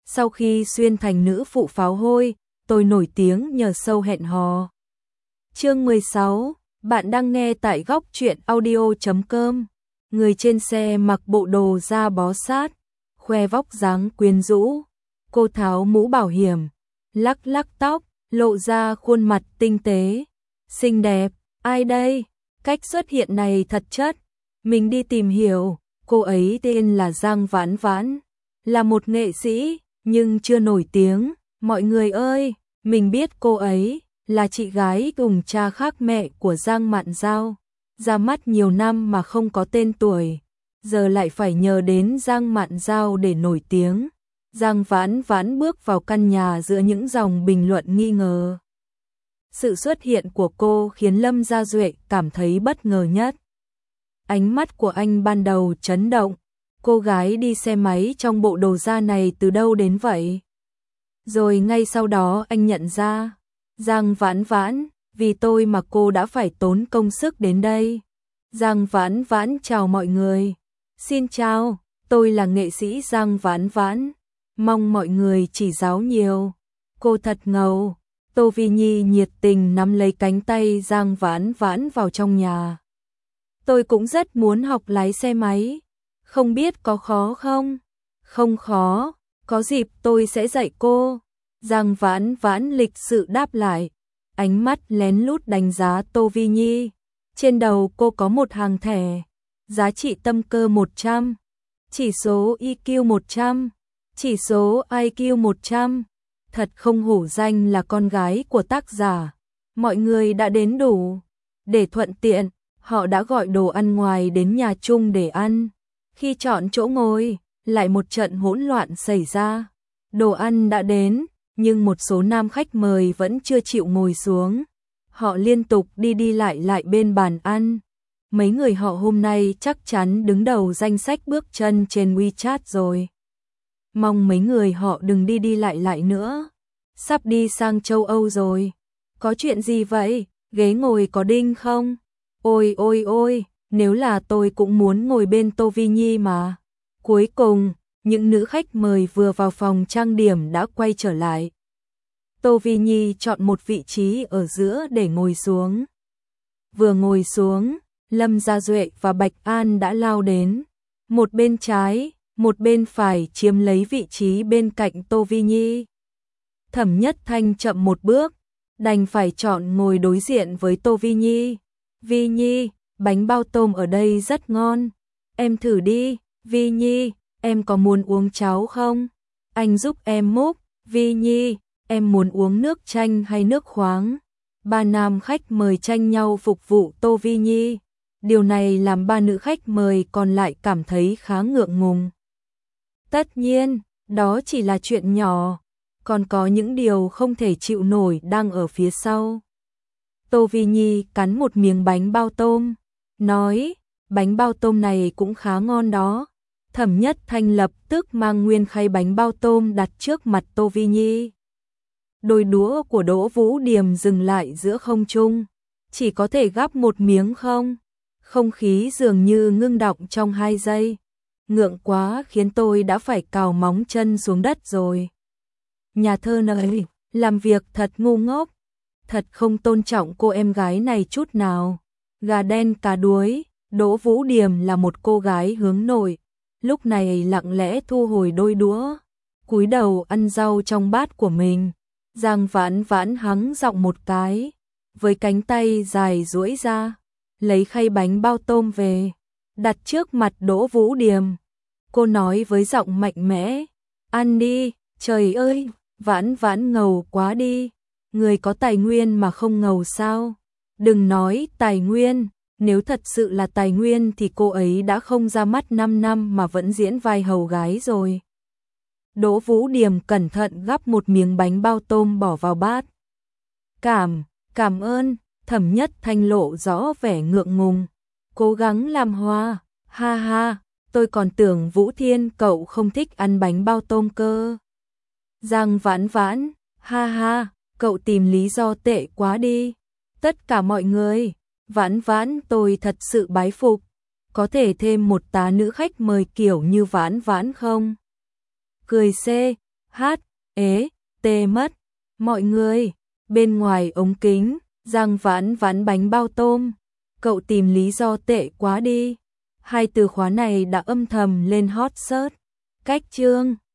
Sau khi xuyên thành nữ phụ pháo hôi, tôi nổi tiếng nhờ show hẹn hò. Chương 16, bạn đang nghe tại góc truyện audio.com. Người trên xe mặc bộ đồ da bó sát, khoe vóc dáng quyến rũ. Cô tháo mũ bảo hiểm, lắc lắc tóc, lộ ra khuôn mặt tinh tế, xinh đẹp. Ai đây? Cách xuất hiện này thật chất. Mình đi tìm hiểu, cô ấy tên là Giang Vãn Vãn, là một nghệ sĩ, nhưng chưa nổi tiếng. Mọi người ơi, mình biết cô ấy là chị gái cùng cha khác mẹ của Giang Mạn Giao, ra mắt nhiều năm mà không có tên tuổi, giờ lại phải nhờ đến Giang Mạn Giao để nổi tiếng. Giang Vãn Vãn bước vào căn nhà giữa những dòng bình luận nghi ngờ. Sự xuất hiện của cô khiến Lâm Gia Duệ cảm thấy bất ngờ nhất. Ánh mắt của anh ban đầu chấn động, cô gái đi xe máy trong bộ đồ da này từ đâu đến vậy? Rồi ngay sau đó anh nhận ra, Giang Vãn Vãn, vì tôi mà cô đã phải tốn công sức đến đây. Giang Vãn Vãn chào mọi người. Xin chào, tôi là nghệ sĩ Giang Vãn Vãn, mong mọi người chỉ giáo nhiều. Cô thật ngầu. Tô Vi Nhi nhiệt tình nắm lấy cánh tay Giang Vãn Vãn vào trong nhà. Tôi cũng rất muốn học lái xe máy, không biết có khó không? Không khó, có dịp tôi sẽ dạy cô. Giang Vãn Vãn lịch sự đáp lại, ánh mắt lén lút đánh giá Tô Vi Nhi. Trên đầu cô có một hàng thẻ, giá trị tâm cơ 100, chỉ số EQ 100, chỉ số IQ 100. Thật không hổ danh là con gái của tác giả. Mọi người đã đến đủ. Để thuận tiện, họ đã gọi đồ ăn ngoài đến nhà chung để ăn. Khi chọn chỗ ngồi, lại một trận hỗn loạn xảy ra. Đồ ăn đã đến, nhưng một số nam khách mời vẫn chưa chịu ngồi xuống. Họ liên tục đi đi lại bên bàn ăn. Mấy người họ hôm nay chắc chắn đứng đầu danh sách bước chân trên WeChat rồi. Mong mấy người họ đừng đi đi lại nữa. Sắp đi sang châu Âu rồi. Có chuyện gì vậy? Ghế ngồi có đinh không? Ôi ôi ôi, nếu là tôi cũng muốn ngồi bên Tô Vi Nhi mà. Cuối cùng, những nữ khách mời vừa vào phòng trang điểm đã quay trở lại. Tô Vi Nhi chọn một vị trí ở giữa để ngồi xuống. Vừa ngồi xuống, Lâm Gia Duệ và Bạch An đã lao đến. Một bên trái, một bên phải chiếm lấy vị trí bên cạnh Tô Vi Nhi. Thẩm Nhất Thanh chậm một bước, đành phải chọn ngồi đối diện với Tô Vi Nhi. Vi Nhi, bánh bao tôm ở đây rất ngon. Em thử đi. Vi Nhi, em có muốn uống cháo không? Anh giúp em múc. Vi Nhi, em muốn uống nước chanh hay nước khoáng? Ba nam khách mời tranh nhau phục vụ Tô Vi Nhi. Điều này làm ba nữ khách mời còn lại cảm thấy khá ngượng ngùng. Tất nhiên, đó chỉ là chuyện nhỏ, còn có những điều không thể chịu nổi đang ở phía sau. Tô Vi Nhi cắn một miếng bánh bao tôm, nói, bánh bao tôm này cũng khá ngon đó. Thẩm Nhất Thanh lập tức mang nguyên khay bánh bao tôm đặt trước mặt Tô Vi Nhi. Đôi đũa của Đỗ Vũ Điềm dừng lại giữa không trung, chỉ có thể gắp một miếng không? Không khí dường như ngưng đọng trong 2 giây. Ngượng quá khiến tôi đã phải cào móng chân xuống đất rồi. Nhà thơ này, làm việc thật ngu ngốc, thật không tôn trọng cô em gái này chút nào. Gà đen cá đuối, Đỗ Vũ Điềm là một cô gái hướng nội, lúc này lặng lẽ thu hồi đôi đũa, cúi đầu ăn rau trong bát của mình. Giang Vãn Vãn hắng giọng một cái, với cánh tay dài duỗi ra, lấy khay bánh bao tôm về, đặt trước mặt Đỗ Vũ Điềm. Cô nói với giọng mạnh mẽ, ăn đi. Trời ơi, Vãn Vãn ngầu quá đi. Người có tài nguyên mà không ngầu sao? Đừng nói tài nguyên, nếu thật sự là tài nguyên thì cô ấy đã không ra mắt 5 năm mà vẫn diễn vai hầu gái rồi. Đỗ Vũ Điềm cẩn thận gắp một miếng bánh bao tôm bỏ vào bát. Cảm ơn. Thẩm Nhất Thanh lộ rõ vẻ ngượng ngùng. Cố gắng làm hoa. Ha ha, tôi còn tưởng Vũ Thiên cậu không thích ăn bánh bao tôm cơ. Giang Vãn Vãn, ha ha, cậu tìm lý do tệ quá đi. Tất cả mọi người, Vãn Vãn tôi thật sự bái phục. Có thể thêm một tá nữ khách mời kiểu như Vãn Vãn không? Cười xê, Hát, ế, tê mất. Mọi người, bên ngoài ống kính, Giang Vãn Vãn bánh bao tôm. Cậu tìm lý do tệ quá đi. Hai từ khóa này đã âm thầm lên hot search. Cách chương